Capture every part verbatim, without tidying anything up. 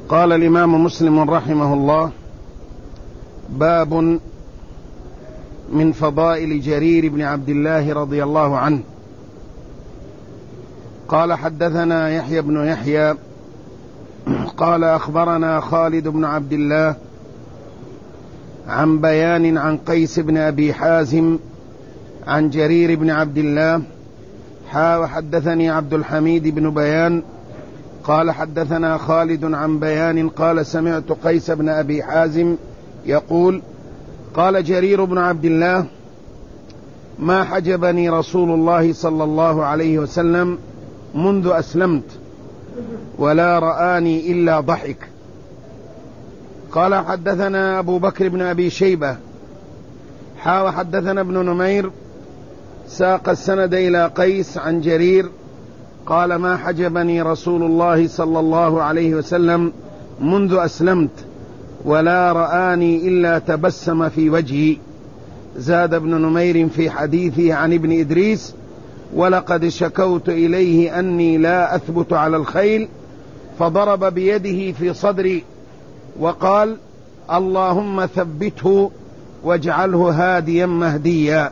قال الإمام مسلم رحمه الله: باب من فضائل جرير بن عبد الله رضي الله عنه. قال: حدثنا يحيى بن يحيى قال: أخبرنا خالد بن عبد الله عن بيان عن قيس بن أبي حازم عن جرير بن عبد الله حا وحدثني عبد الحميد بن بيان قال: حدثنا خالد عن بيان قال: سمعت قيس بن أبي حازم يقول: قال جرير بن عبد الله: ما حجبني رسول الله صلى الله عليه وسلم منذ أسلمت ولا رآني إلا ضحك. قال: حدثنا أبو بكر بن أبي شيبة حا وحدثنا ابن نمير ساق السند إلى قيس عن جرير قال: ما حجبني رسول الله صلى الله عليه وسلم منذ أسلمت ولا رآني إلا تبسم في وجهي. زاد ابن نمير في حديثه عن ابن إدريس: ولقد شكوت إليه أني لا أثبت على الخيل فضرب بيده في صدري وقال: اللهم ثبته واجعله هاديا مهديا.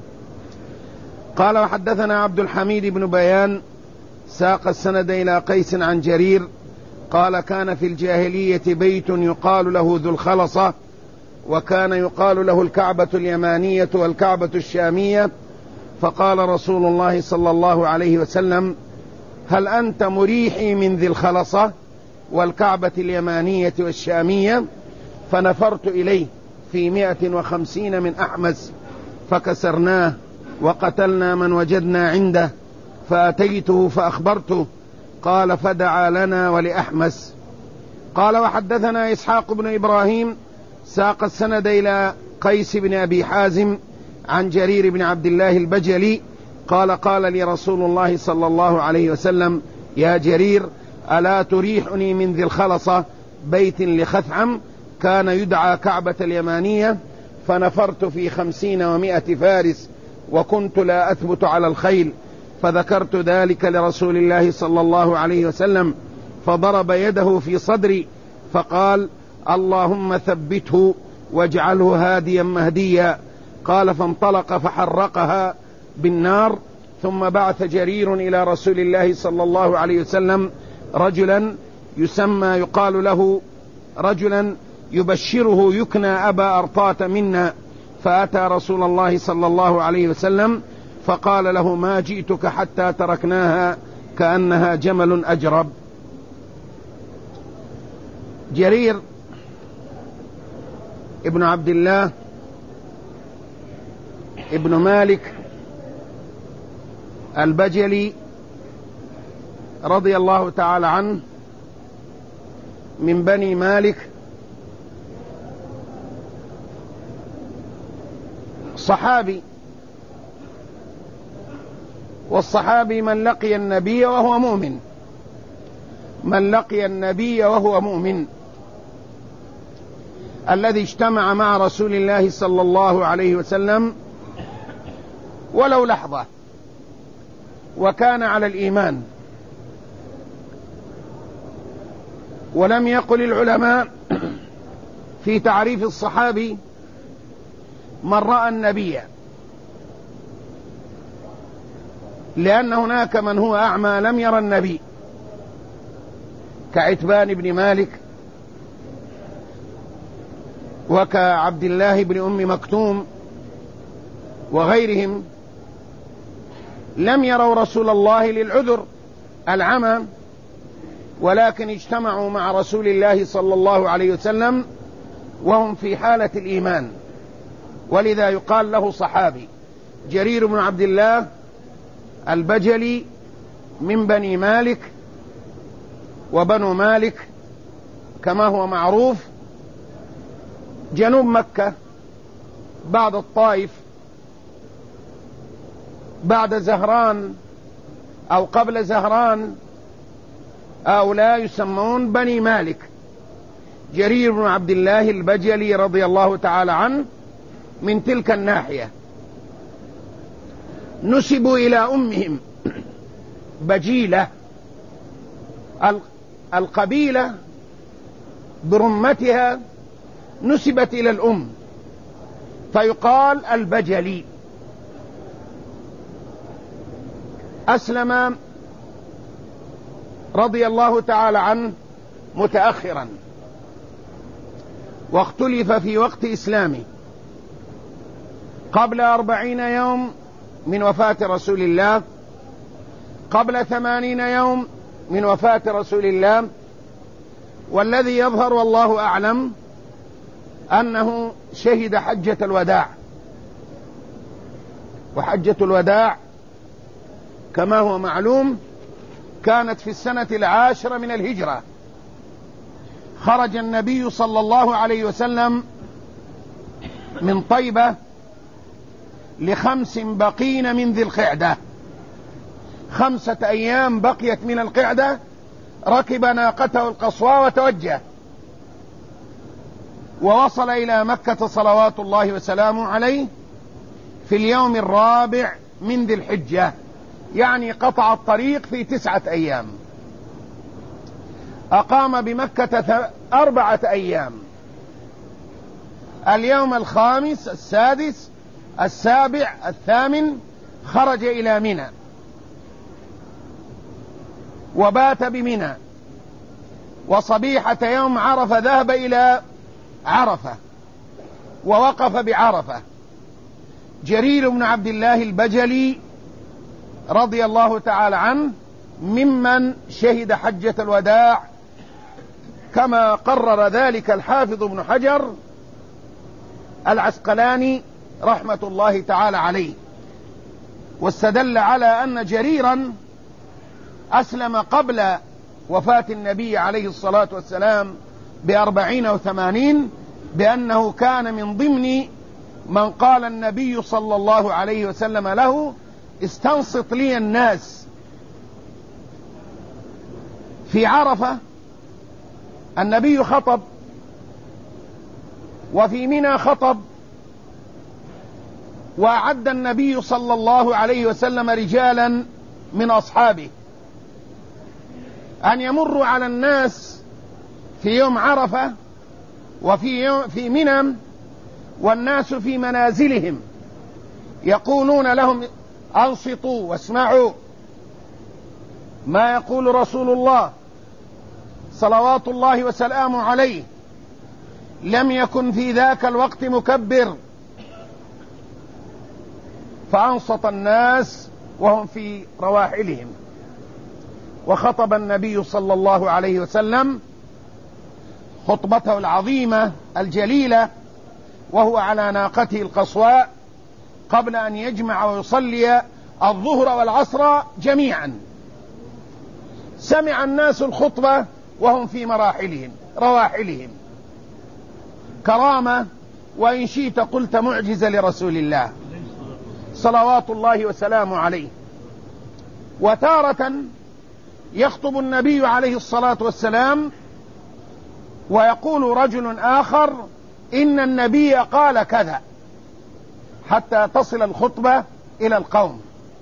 قال: وحدثنا عبد الحميد بن بيان ساق السند إلى قيس عن جرير قال: كان في الجاهلية بيت يقال له ذو الخلصة، وكان يقال له الكعبة اليمانية والكعبة الشامية، فقال رسول الله صلى الله عليه وسلم: هل أنت مريحي من ذي الخلصة والكعبة اليمانية والشامية؟ فنفرت إليه في مائة وخمسين من أحمس فكسرناه وقتلنا من وجدنا عنده، فأتيته فأخبرته قال: فدعا لنا ولأحمس. قال: وحدثنا إسحاق بن إبراهيم ساق السند إلى قيس بن أبي حازم عن جرير بن عبد الله البجلي قال: قال لي رسول الله صلى الله عليه وسلم: يا جرير، ألا تريحني من ذي الخلصة بيت لخثعم كان يدعى كعبة اليمانية؟ فنفرت في خمسين ومائة فارس وكنت لا أثبت على الخيل، فذكرت ذلك لرسول الله صلى الله عليه وسلم فضرب يده في صدري فقال: اللهم ثبته واجعله هاديا مهديا. قال: فانطلق فحرقها بالنار. ثم بعث جرير إلى رسول الله صلى الله عليه وسلم رجلا يسمى يقال له رجلا يبشره يكنى أبا أرطاة منا، فأتى رسول الله صلى الله عليه وسلم فقال له: ما جئتك حتى تركناها كأنها جمل أجرب. جرير ابن عبد الله ابن مالك البجلي رضي الله تعالى عنه من بني مالك، صحابي، والصحابي من لقي النبي وهو مؤمن، من لقي النبي وهو مؤمن، الذي اجتمع مع رسول الله صلى الله عليه وسلم ولو لحظة وكان على الإيمان. ولم يقل العلماء في تعريف الصحابي من رأى النبي، لأن هناك من هو أعمى لم يرى النبي كعتبان بن مالك وكعبد الله بن أم مكتوم وغيرهم، لم يروا رسول الله للعذر العمى، ولكن اجتمعوا مع رسول الله صلى الله عليه وسلم وهم في حالة الإيمان، ولذا يقال له صحابي. جرير بن عبد الله البجلي من بني مالك، وبنو مالك كما هو معروف جنوب مكة بعد الطائف، بعد زهران أو قبل زهران، هؤلاء يسمون بني مالك. جرير بن عبد الله البجلي رضي الله تعالى عنه من تلك الناحية، نسبوا إلى أمهم بجيلة. القبيلة برمتها نسبت إلى الأم فيقال البجلي. أسلم رضي الله تعالى عنه متأخرا، واختلف في وقت إسلامه قبل أربعين يوم من وفاة رسول الله، قبل ثمانين يوم من وفاة رسول الله، والذي يظهر والله أعلم أنه شهد حجة الوداع. وحجة الوداع كما هو معلوم كانت في السنة العاشرة من الهجرة. خرج النبي صلى الله عليه وسلم من طيبة لخمس بقين من ذي القعدة، خمسة أيام بقيت من القعدة، ركب ناقته القصواء وتوجه، ووصل إلى مكة صلوات الله وسلامه عليه في اليوم الرابع من ذي الحجة، يعني قطع الطريق في تسعة أيام. أقام بمكة أربعة أيام، اليوم الخامس السادس السابع الثامن خرج إلى منى وبات بمنى، وصبيحة يوم عرفة ذهب إلى عرفة ووقف بعرفة. جرير بن عبد الله البجلي رضي الله تعالى عنه ممن شهد حجة الوداع، كما قرر ذلك الحافظ ابن حجر العسقلاني رحمة الله تعالى عليه، واستدل على أن جريرا أسلم قبل وفاة النبي عليه الصلاة والسلام بأربعين أو ثمانين، بأنه كان من ضمن من قال النبي صلى الله عليه وسلم له: استنصت لي الناس. في عرفة النبي خطب، وفي منى خطب، وأعد النبي صلى الله عليه وسلم رجالا من أصحابه أن يمروا على الناس في يوم عرفة وفي يوم في منى، والناس في منازلهم، يقولون لهم: أنصتوا واسمعوا ما يقول رسول الله صلوات الله وسلامه عليه. لم يكن في ذاك الوقت مكبر، فأنصت الناس وهم في رواحلهم. وخطب النبي صلى الله عليه وسلم خطبته العظيمة الجليلة وهو على ناقته القصواء قبل أن يجمع ويصلي الظهر والعصر جميعا. سمع الناس الخطبة وهم في مراحلهم رواحلهم، كرامة، وإن شئت قلت معجزة لرسول الله صلوات الله وسلامه عليه. وتارة يخطب النبي عليه الصلاة والسلام ويقول رجل آخر: إن النبي قال كذا، حتى تصل الخطبة إلى القوم.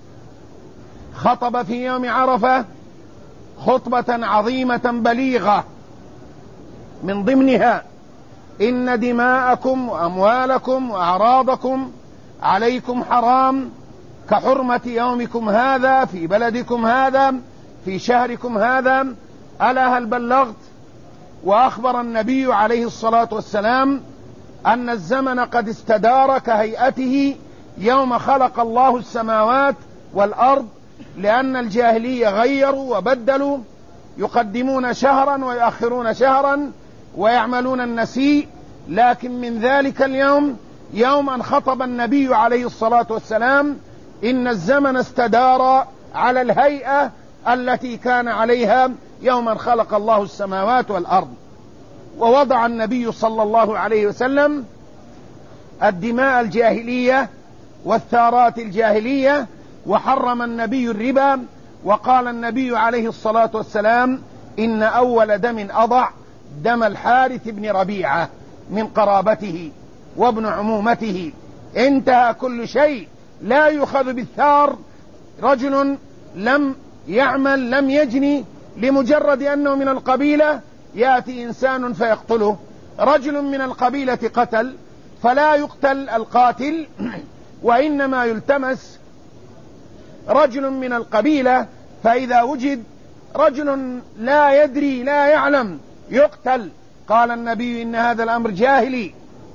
خطب في يوم عرفة خطبة عظيمة بليغة، من ضمنها: إن دماءكم وأموالكم وأعراضكم عليكم حرام كحرمة يومكم هذا في بلدكم هذا في شهركم هذا، ألا هل بلغت؟ وأخبر النبي عليه الصلاة والسلام أن الزمن قد استدار كهيئته يوم خلق الله السماوات والأرض، لأن الجاهلية غيروا وبدلوا، يقدمون شهرا ويؤخرون شهرا ويعملون النسيء. لكن من ذلك اليوم، يوم أن خطب النبي عليه الصلاة والسلام، إن الزمن استدار على الهيئة التي كان عليها يوم أن خلق الله السماوات والأرض. ووضع النبي صلى الله عليه وسلم الدماء الجاهلية والثارات الجاهلية، وحرم النبي الربا، وقال النبي عليه الصلاة والسلام: إن أول دم أضع دم الحارث بن ربيعة من قرابته وابن عمومته. انتهى كل شيء، لا يؤخذ بالثار. رجل لم يعمل لم يجني لمجرد أنه من القبيلة يأتي إنسان فيقتله، رجل من القبيلة قتل، فلا يقتل القاتل وإنما يلتمس رجل من القبيلة، فإذا وجد رجل لا يدري لا يعلم يقتل. قال النبي إن هذا الأمر جاهلي.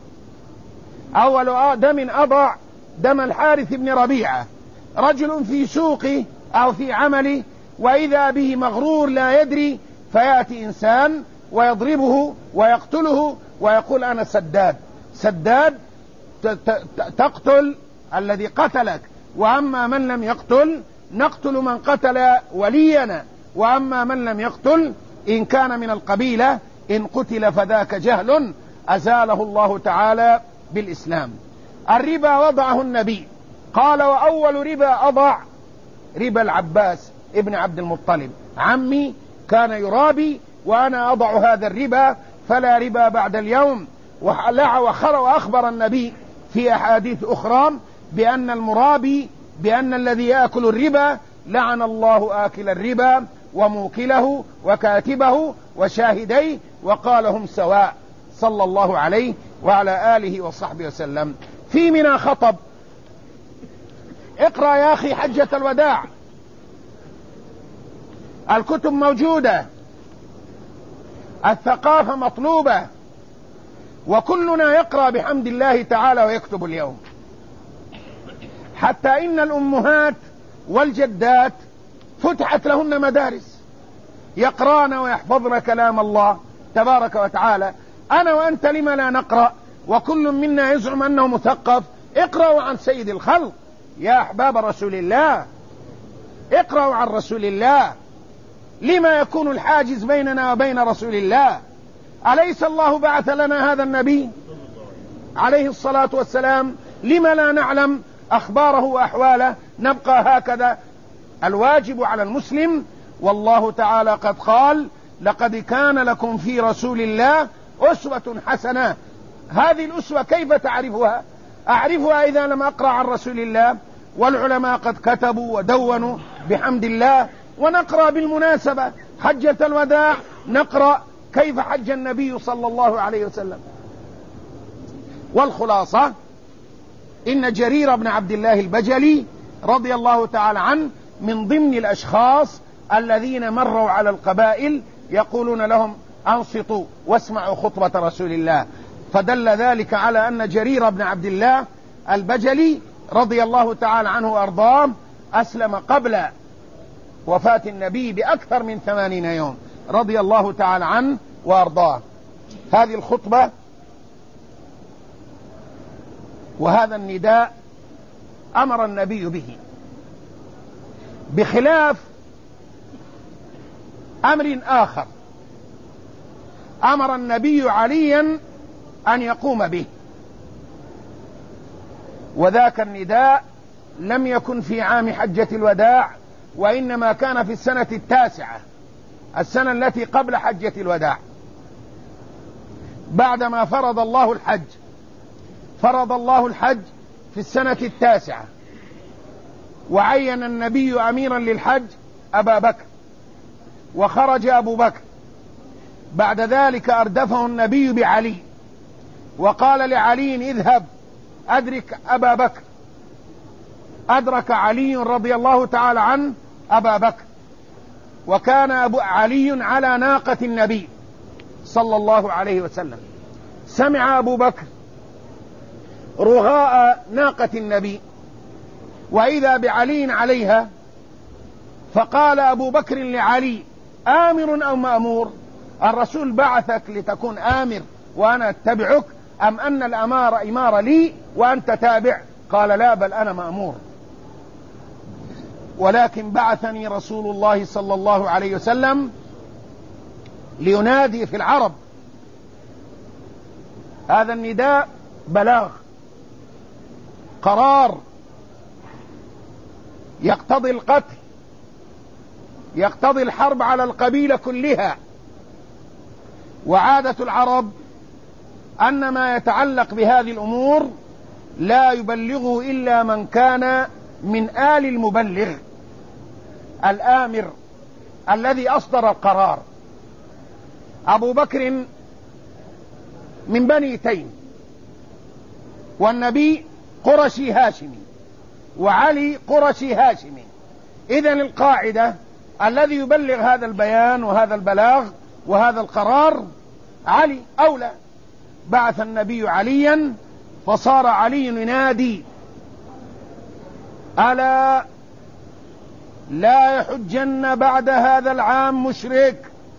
أول دم أضع دم الحارث بن ربيعة، رجل في سوقه أو في عمله وإذا به مغرور لا يدري، فيأتي إنسان ويضربه ويقتله ويقول أنا سداد. سداد تقتل الذي قتلك، وأما من لم يقتل نقتل من قتل ولينا، وأما من لم يقتل إن كان من القبيلة إن قتل فذاك جهل أزاله الله تعالى بالإسلام. الربا وضعه النبي، قال وأول ربا أضع ربا العباس ابن عبد المطلب، عمي كان يرابي وأنا أضع هذا الربا فلا ربا بعد اليوم. وأخبر النبي في أحاديث أخرى بأن المرابي بأن الذي يأكل الربا لعن الله آكل الربا وموكله وكاتبه وشاهديه وقال هم سواء، صلى الله عليه وعلى آله وصحبه وسلم. في منى خطب، اقرأ يا أخي حجة الوداع، الكتب موجودة، الثقافة مطلوبة، وكلنا يقرأ بحمد الله تعالى ويكتب اليوم، حتى إن الأمهات والجدات فتحت لهن مدارس يقرأن ويحفظن كلام الله تبارك وتعالى. أنا وأنت لما لا نقرأ؟ وكل منا يزعم أنه مثقف. اقرأوا عن سيد الخلق يا أحباب رسول الله، اقرأوا عن رسول الله. لما يكون الحاجز بيننا وبين رسول الله؟ أليس الله بعث لنا هذا النبي عليه الصلاة والسلام؟ لما لا نعلم أخباره وأحواله؟ نبقى هكذا. الواجب على المسلم، والله تعالى قد قال لقد كان لكم في رسول الله أسوة حسنة. هذه الأسوة كيف تعرفها؟ أعرفها إذا لم أقرأ عن رسول الله، والعلماء قد كتبوا ودونوا بحمد الله. ونقرأ بالمناسبة حجة الوداع، نقرأ كيف حج النبي صلى الله عليه وسلم. والخلاصة إن جرير بن عبد الله البجلي رضي الله تعالى عنه من ضمن الأشخاص الذين مروا على القبائل يقولون لهم أنصتوا واسمعوا خطبة رسول الله، فدل ذلك على أن جرير بن عبد الله البجلي رضي الله تعالى عنه وأرضاه أسلم قبل وفاة النبي بأكثر من ثمانين يوم، رضي الله تعالى عنه وأرضاه. هذه الخطبة وهذا النداء أمر النبي به، بخلاف أمر آخر أمر النبي عليا أن يقوم به، وذاك النداء لم يكن في عام حجة الوداع، وإنما كان في السنة التاسعة، السنة التي قبل حجة الوداع، بعدما فرض الله الحج. فرض الله الحج في السنة التاسعة، وعين النبي أميرا للحج أبا بكر، وخرج أبو بكر. بعد ذلك أردفه النبي بعلي، وقال لعلي اذهب أدرك أبا بكر. أدرك علي رضي الله تعالى عنه أبا بكر، وكان أبو علي على ناقة النبي صلى الله عليه وسلم. سمع أبو بكر رغاء ناقة النبي وإذا بعلي عليها، فقال أبو بكر لعلي آمر أو مأمور؟ الرسول بعثك لتكون آمر وأنا أتبعك، أم أن الأمار إمارة لي وأنت تابع؟ قال لا، بل أنا مأمور، ولكن بعثني رسول الله صلى الله عليه وسلم لينادي في العرب. هذا النداء بلاغ، قرار يقتضي القتل، يقتضي الحرب على القبيلة كلها. وعادة العرب أن ما يتعلق بهذه الأمور لا يبلغه إلا من كان من آل المبلغ الآمر الذي أصدر القرار. أبو بكر من بني تيم، والنبي قرشي هاشمي، وعلي قرشي هاشمي. إذن القاعدة الذي يبلغ هذا البيان وهذا البلاغ وهذا القرار علي أولى. بعث النبي عليا فصار علي ينادي: ألا لا يحجن بعد هذا العام مشرك،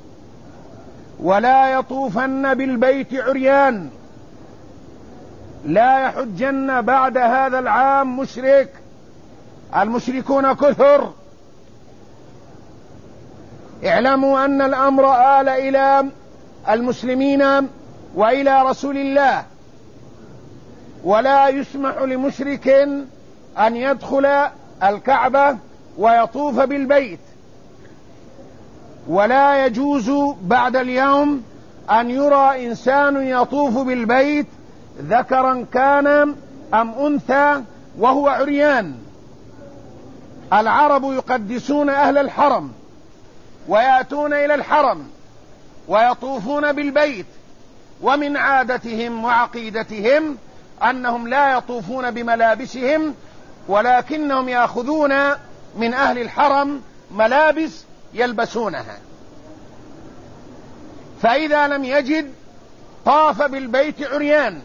ولا يطوفن بالبيت عريان. لا يحجن بعد هذا العام مشرك، المشركون كثر. اعلموا أن الأمر آل إلى المسلمين وإلى رسول الله، ولا يسمح لمشرك أن يدخل الكعبة ويطوف بالبيت، ولا يجوز بعد اليوم أن يرى إنسان يطوف بالبيت ذكرا كان أم أنثى وهو عريان. العرب يقدسون أهل الحرم ويأتون إلى الحرم ويطوفون بالبيت، ومن عادتهم وعقيدتهم أنهم لا يطوفون بملابسهم، ولكنهم يأخذون من أهل الحرم ملابس يلبسونها. فإذا لم يجد طاف بالبيت عريان،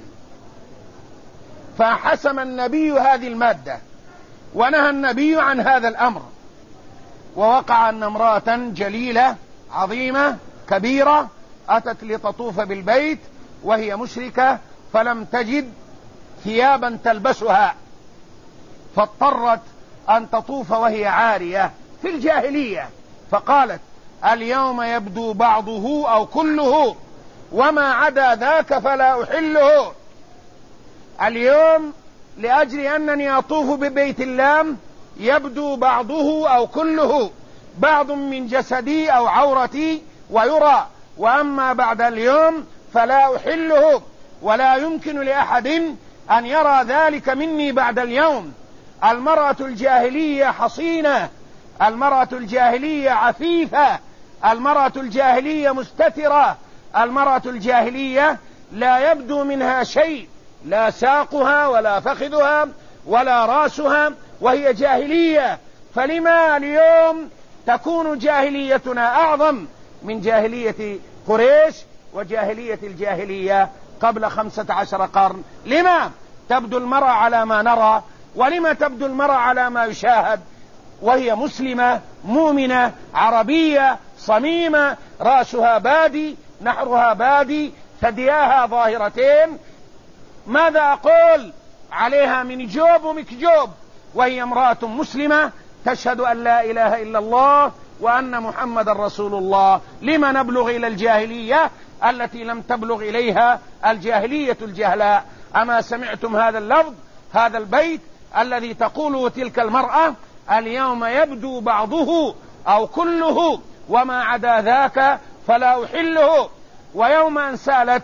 فحسم النبي هذه المادة ونهى النبي عن هذا الأمر. ووقع أن امرأة جليلة عظيمة كبيرة أتت لتطوف بالبيت وهي مشركة، فلم تجد ثيابا تلبسها، فاضطرت أن تطوف وهي عارية في الجاهلية، فقالت: اليوم يبدو بعضه أو كله، وما عدا ذاك فلا أحله. اليوم لأجل أنني أطوف ببيت الله يبدو بعضه أو كله، بعض من جسدي أو عورتي ويرى، وأما بعد اليوم فلا أحله، ولا يمكن لأحد أن يرى ذلك مني بعد اليوم. المرأة الجاهلية حصينة، المرأة الجاهلية عفيفة، المرأة الجاهلية مستترة، المرأة الجاهلية لا يبدو منها شيء، لا ساقها ولا فخذها ولا راسها، وهي جاهلية. فلما اليوم تكون جاهليتنا أعظم من جاهلية قريش وجاهلية الجاهلية قبل خمسة عشر قرن؟ لما تبدو المرأة على ما نرى، ولما تبدو المرأة على ما يشاهد، وهي مسلمة مؤمنة عربية صميمة، رأسها بادي، نحرها بادي، ثدياها ظاهرتين، ماذا أقول عليها من جوب ومكجوب، وهي امرأة مسلمة تشهد أن لا إله إلا الله وأن محمد رسول الله. لما نبلغ إلى الجاهلية التي لم تبلغ إليها الجاهلية الجهلاء؟ أما سمعتم هذا اللفظ، هذا البيت الذي تقوله تلك المرأة: اليوم يبدو بعضه أو كله، وما عدا ذاك فلا أحله. ويوم أن سألت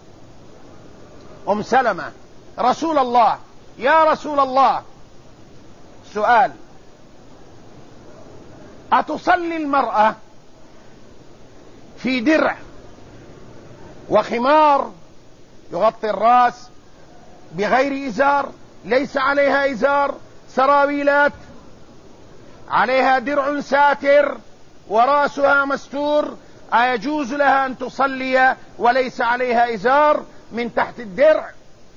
أم سلمة رسول الله: يا رسول الله، سؤال، أتصلي المرأة في درع وخمار يغطي الرأس بغير إزار، ليس عليها إزار، سراويلات، عليها درع ساتر ورأسها مستور، أيجوز لها أن تصلي وليس عليها إزار من تحت الدرع؟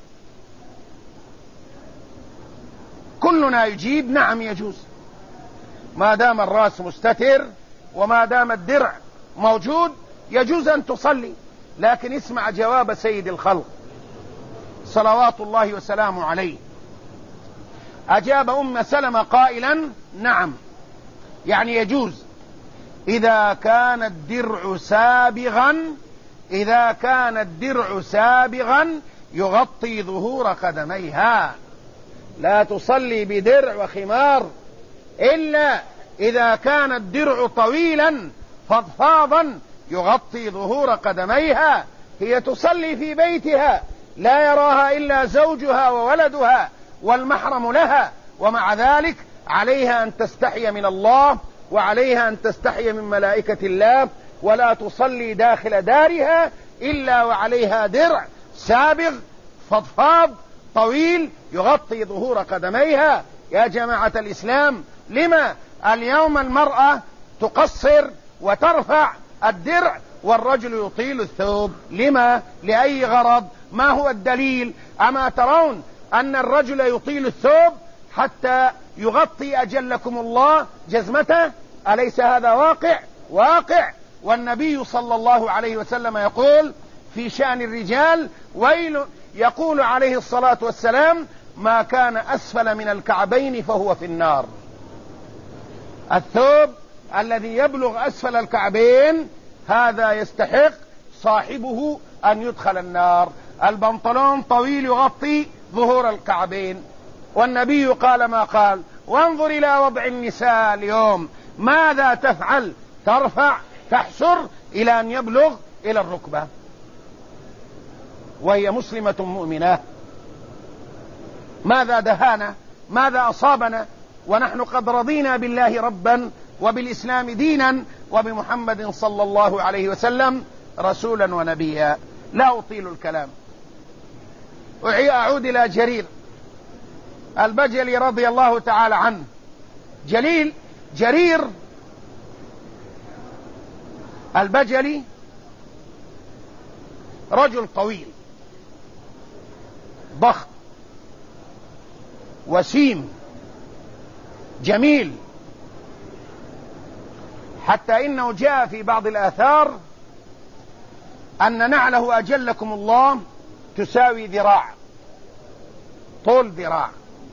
كلنا يجيب: نعم يجوز، ما دام الرأس مستتر وما دام الدرع موجود يجوز أن تصلي. لكن اسمع جواب سيد الخلق صلوات الله وسلامه عليه. أجاب أم سلمة قائلا: نعم، يعني يجوز إذا كان الدرع سابغا، إذا كان الدرع سابغا يغطي ظهور قدميها. لا تصلي بدرع وخمار إلا إذا كان الدرع طويلا فضفاضا يغطي ظهور قدميها. هي تصلي في بيتها لا يراها إلا زوجها وولدها والمحرم لها، ومع ذلك عليها أن تستحي من الله، وعليها أن تستحي من ملائكة الله، ولا تصلي داخل دارها إلا وعليها درع سابغ فضفاض طويل يغطي ظهور قدميها. يا جماعة الإسلام، لما اليوم المرأة تقصر وترفع الدرع والرجل يطيل الثوب؟ لما؟ لأي غرض؟ ما هو الدليل؟ أما ترون أن الرجل يطيل الثوب حتى يغطي أجلكم الله جزمته؟ أليس هذا واقع؟ واقع. والنبي صلى الله عليه وسلم يقول في شأن الرجال ويل، يقول عليه الصلاة والسلام: ما كان أسفل من الكعبين فهو في النار. الثوب الذي يبلغ أسفل الكعبين هذا يستحق صاحبه أن يدخل النار. البنطلون طويل يغطي ظهور الكعبين، والنبي قال ما قال. وانظر إلى وضع النساء اليوم، ماذا تفعل؟ ترفع تحسر إلى أن يبلغ إلى الركبة وهي مسلمة مؤمنة. ماذا دهانا؟ ماذا أصابنا ونحن قد رضينا بالله ربا وبالإسلام دينا وبمحمد صلى الله عليه وسلم رسولا ونبيا؟ لا أطيل الكلام. أعود إلى جرير البجلي رضي الله تعالى عنه. جليل جرير البجلي رجل طويل ضخم وسيم جميل، حتى إنه جاء في بعض الآثار أن نعله أجلكم الله تساوي ذراع، طول ذراع،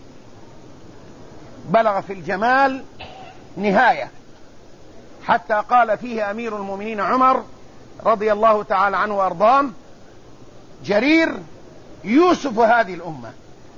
بلغ في الجمال نهاية، حتى قال فيه أمير المؤمنين عمر رضي الله تعالى عنه وأرضاه: جرير يوسف هذه الأمة،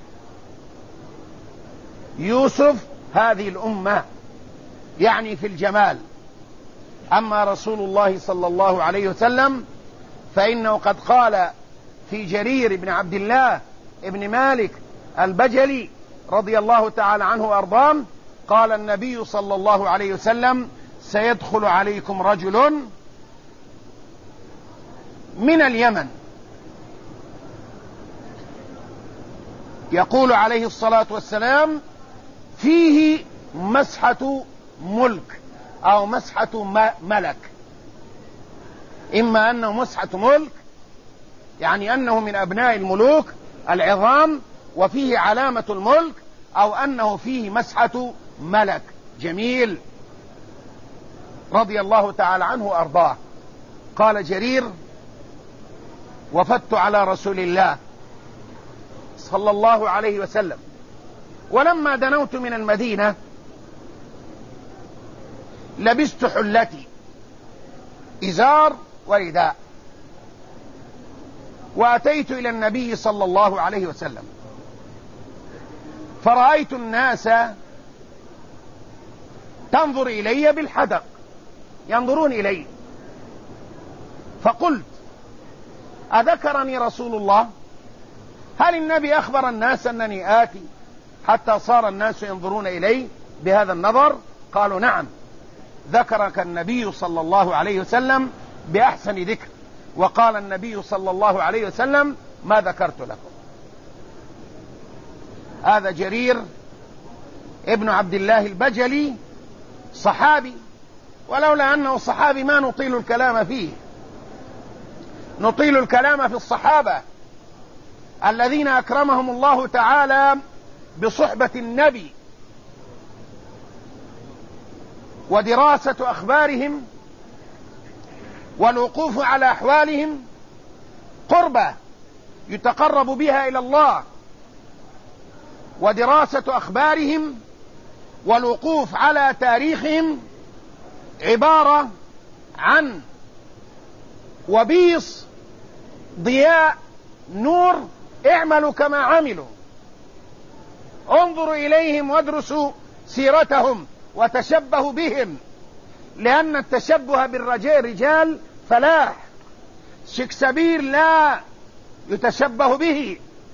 يوسف هذه الأمة، يعني في الجمال. أما رسول الله صلى الله عليه وسلم فإنه قد قال في جرير بن عبد الله ابن مالك البجلي رضي الله تعالى عنه وأرضاه: قال النبي صلى الله عليه وسلم: سيدخل عليكم رجل من اليمن يقول عليه الصلاة والسلام: فيه مسحة ملك أو مسحة ملك، إما أنه مسحة ملك يعني أنه من أبناء الملوك العظام وفيه علامة الملك، أو أنه فيه مسحة ملك جميل رضي الله تعالى عنه وأرضاه. قال جرير: وفدت على رسول الله صلى الله عليه وسلم، ولما دنوت من المدينة لبست حلتي إزار ورداء، وأتيت إلى النبي صلى الله عليه وسلم فرأيت الناس تنظر إلي بالحدق، ينظرون إلي، فقلت: أذكرني رسول الله؟ هل النبي أخبر الناس أنني آتي حتى صار الناس ينظرون إلي بهذا النظر؟ قالوا: نعم، ذكرك النبي صلى الله عليه وسلم بأحسن ذكر، وقال النبي صلى الله عليه وسلم: ما ذكرت لكم. هذا جرير ابن عبد الله البجلي صحابي، ولولا أنه صحابي ما نطيل الكلام فيه، نطيل الكلام في الصحابة الذين أكرمهم الله تعالى بصحبة النبي ودراسة أخبارهم والوقوف على أحوالهم قربة يتقرب بها إلى الله، ودراسة أخبارهم والوقوف على تاريخهم عبارة عن وبيص ضياء نور، اعملوا كما عملوا، انظروا إليهم وادرسوا سيرتهم وتشبهوا بهم، لأن التشبه بالرجال فلاح. شكسبير لا يتشبه به،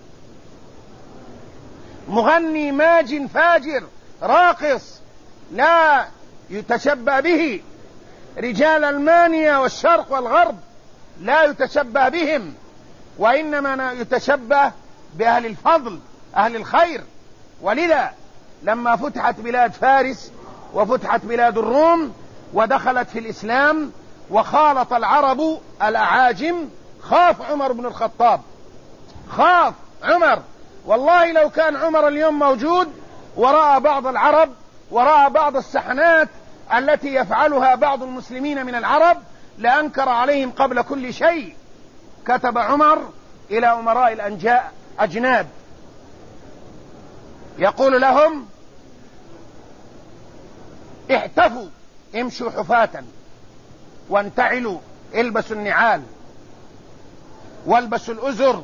مغني ماج فاجر راقص لا يتشبه به، رجال المانيا والشرق والغرب لا يتشبه بهم، وإنما يتشبه بأهل الفضل أهل الخير. ولذا لما فتحت بلاد فارس وفتحت بلاد الروم ودخلت في الإسلام وخالط العرب الأعاجم، خاف عمر بن الخطاب، خاف عمر. والله لو كان عمر اليوم موجود ورأى بعض العرب ورأى بعض السحنات التي يفعلها بعض المسلمين من العرب لأنكر عليهم قبل كل شيء. كتب عمر إلى أمراء الأنجاء أجناد يقول لهم: احتفوا، امشوا حفاة وانتعلوا، البسوا النعال والبسوا الأزر،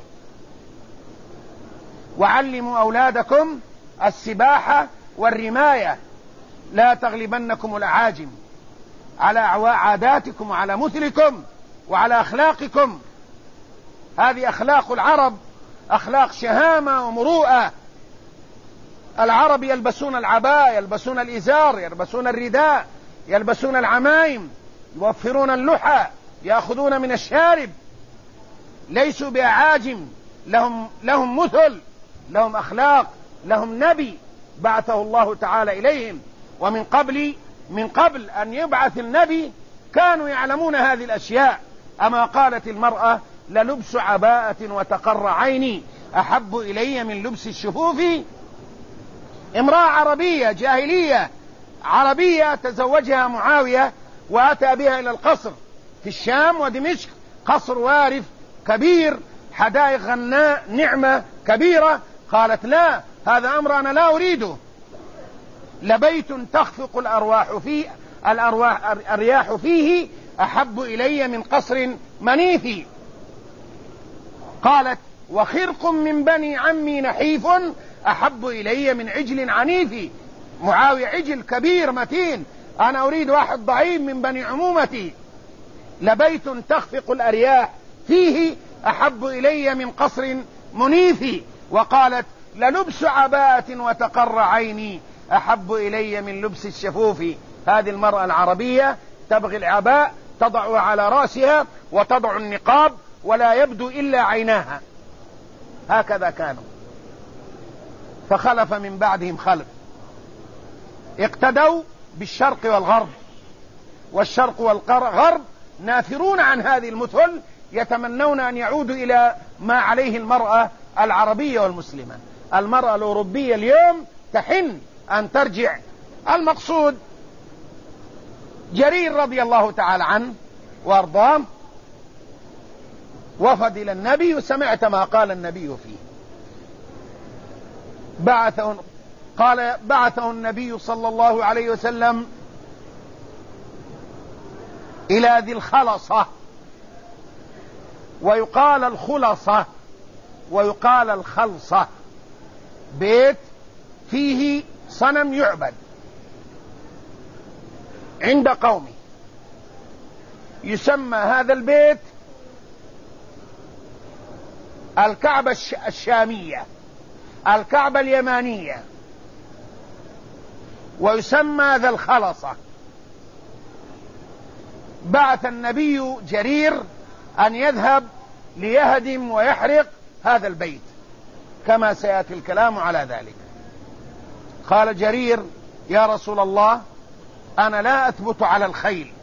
وعلموا أولادكم السباحة والرماية، لا تغلبنكم الأعاجم على عاداتكم وعلى مثلكم وعلى أخلاقكم. هذه أخلاق العرب، أخلاق شهامة ومروءة. العرب يلبسون العباء، يلبسون الإزار، يلبسون الرداء، يلبسون العمائم، يوفرون اللحى، يأخذون من الشارب، ليسوا بأعاجم، لهم, لهم مثل، لهم أخلاق، لهم نبي بعثه الله تعالى إليهم. ومن قبل من قبل أن يبعث النبي كانوا يعلمون هذه الأشياء. أما قالت المرأة: للبس عباءة وتقر عيني أحب إلي من لبس الشفوف. امرأة عربية جاهلية عربية تزوجها معاوية وأتى بها إلى القصر في الشام ودمشق، قصر وارف كبير، حدائق غناء نعمة كبيرة. قالت: لا، هذا أمر أنا لا أريده، لبيت تخفق الأرواح فيه الأرواح الرياح فيه أحب إلي من قصر منيف. قالت: وخرق من بني عمي نحيف أحب إلي من عجل عنيف. معاوية عجل كبير متين، أنا أريد واحد ضعيف من بني عمومتي. لبيت تخفق الأرياح فيه أحب إلي من قصر منيف. وقالت: للبس عباءة وتقر عيني أحب إلي من لبس الشفوف. هذه المرأة العربية تبغي العباء، تضع على رأسها وتضع النقاب ولا يبدو إلا عيناها. هكذا كانوا. فخلف من بعدهم خلف اقتدوا بالشرق والغرب، والشرق والغرب نافرون عن هذه المثل، يتمنون أن يعودوا إلى ما عليه المرأة العربية والمسلمة. المرأة الأوروبية اليوم تحن أن ترجع. المقصود جرير رضي الله تعالى عنه وارضاه وفد إلى النبي، وسمعت ما قال النبي فيه. بعثه قال بعثه النبي صلى الله عليه وسلم إلى ذي الخلصة، ويقال الخلصة ويقال الخلصة، بيت فيه صنم يعبد عند قومه. يسمى هذا البيت الكعبة الشامية، الكعبة اليمانية، ويسمى ذا الخلصة. بعث النبي جرير أن يذهب ليهدم ويحرق هذا البيت، كما سيأتي الكلام على ذلك. قال جرير: يا رسول الله، أنا لا أثبت على الخيل،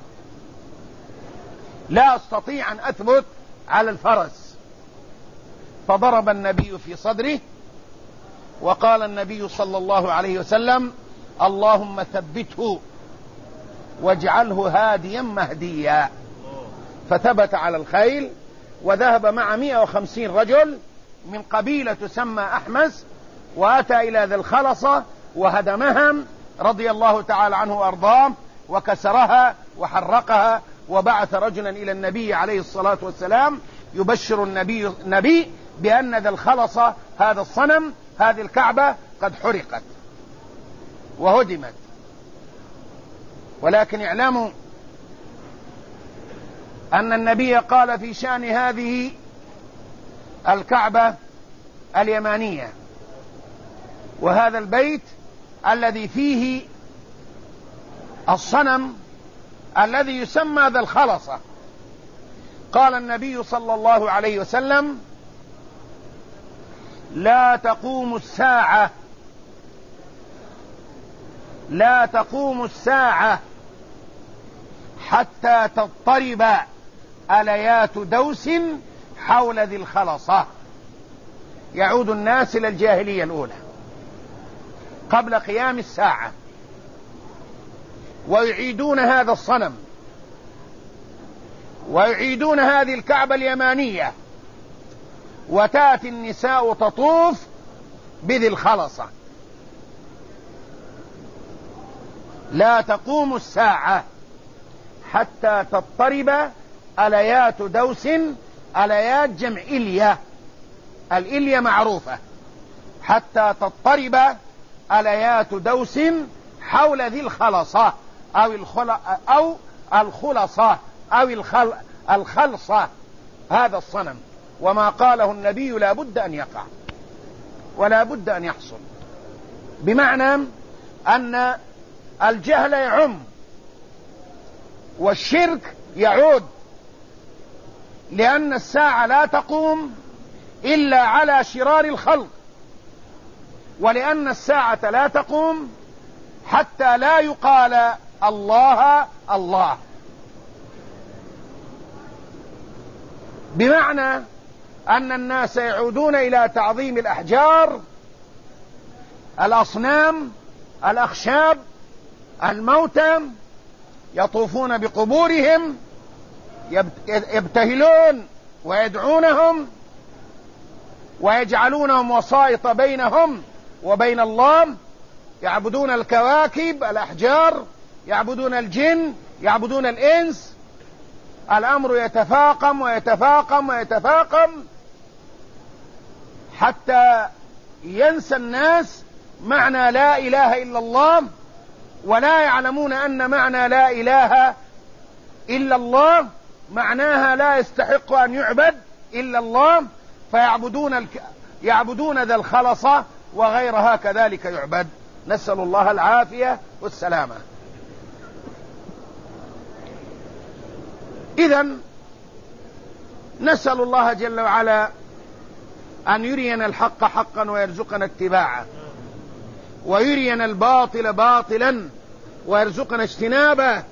لا أستطيع أن أثبت على الفرس. فضرب النبي في صدره وقال النبي صلى الله عليه وسلم: اللهم ثبته واجعله هاديا مهديا. فثبت على الخيل وذهب مع مئة وخمسين رجل من قبيلة تسمى أحمس، وأتى إلى ذي الخلصة وهدمها رضي الله تعالى عنه وأرضاه، وكسرها وحرقها، وبعث رجلا إلى النبي عليه الصلاة والسلام يبشر النبي, النبي بأن ذا الخلصة، هذا الصنم، هذه الكعبة قد حرقت وهدمت. ولكن اعلموا أن النبي قال في شأن هذه الكعبة اليمانية وهذا البيت الذي فيه الصنم الذي يسمى ذا الخلصة. قال النبي صلى الله عليه وسلم: لا تقوم الساعة لا تقوم الساعة حتى تضطرب أليات دوس حول ذي الخلصة. يعود الناس إلى الجاهلية الأولى قبل قيام الساعة، ويعيدون هذا الصنم، ويعيدون هذه الكعبة اليمانية، وتأتي النساء تطوف بذي الخلصة. لا تقوم الساعة حتى تضطرب أليات دوس. أليات جمع إلية، الإلية معروفة. حتى تضطرب أليات دوس حول ذي الخلصة أو الخل أو الخلصة أو الخل الخلصة، هذا الصنم. وما قاله النبي لا بد أن يقع ولا بد أن يحصل، بمعنى أن الجهل يعم والشرك يعود، لأن الساعة لا تقوم إلا على شرار الخلق، ولأن الساعة لا تقوم حتى لا يقال الله الله، بمعنى أن الناس يعودون إلى تعظيم الأحجار، الأصنام، الأخشاب، الموتى، يطوفون بقبورهم، يبتهلون ويدعونهم ويجعلونهم وسائط بينهم وبين الله، يعبدون الكواكب، الأحجار، يعبدون الجن، يعبدون الإنس. الأمر يتفاقم ويتفاقم ويتفاقم حتى ينسى الناس معنى لا إله إلا الله، ولا يعلمون أن معنى لا إله إلا الله معناها لا يستحق أن يعبد إلا الله، فيعبدون الك... يعبدون ذا الخلصة وغيرها كذلك يعبد. نسأل الله العافية والسلامة. إذن نسأل الله جل وعلا أن يرينا الحق حقا ويرزقنا اتباعه، ويرينا الباطل باطلا ويرزقنا اجتنابه.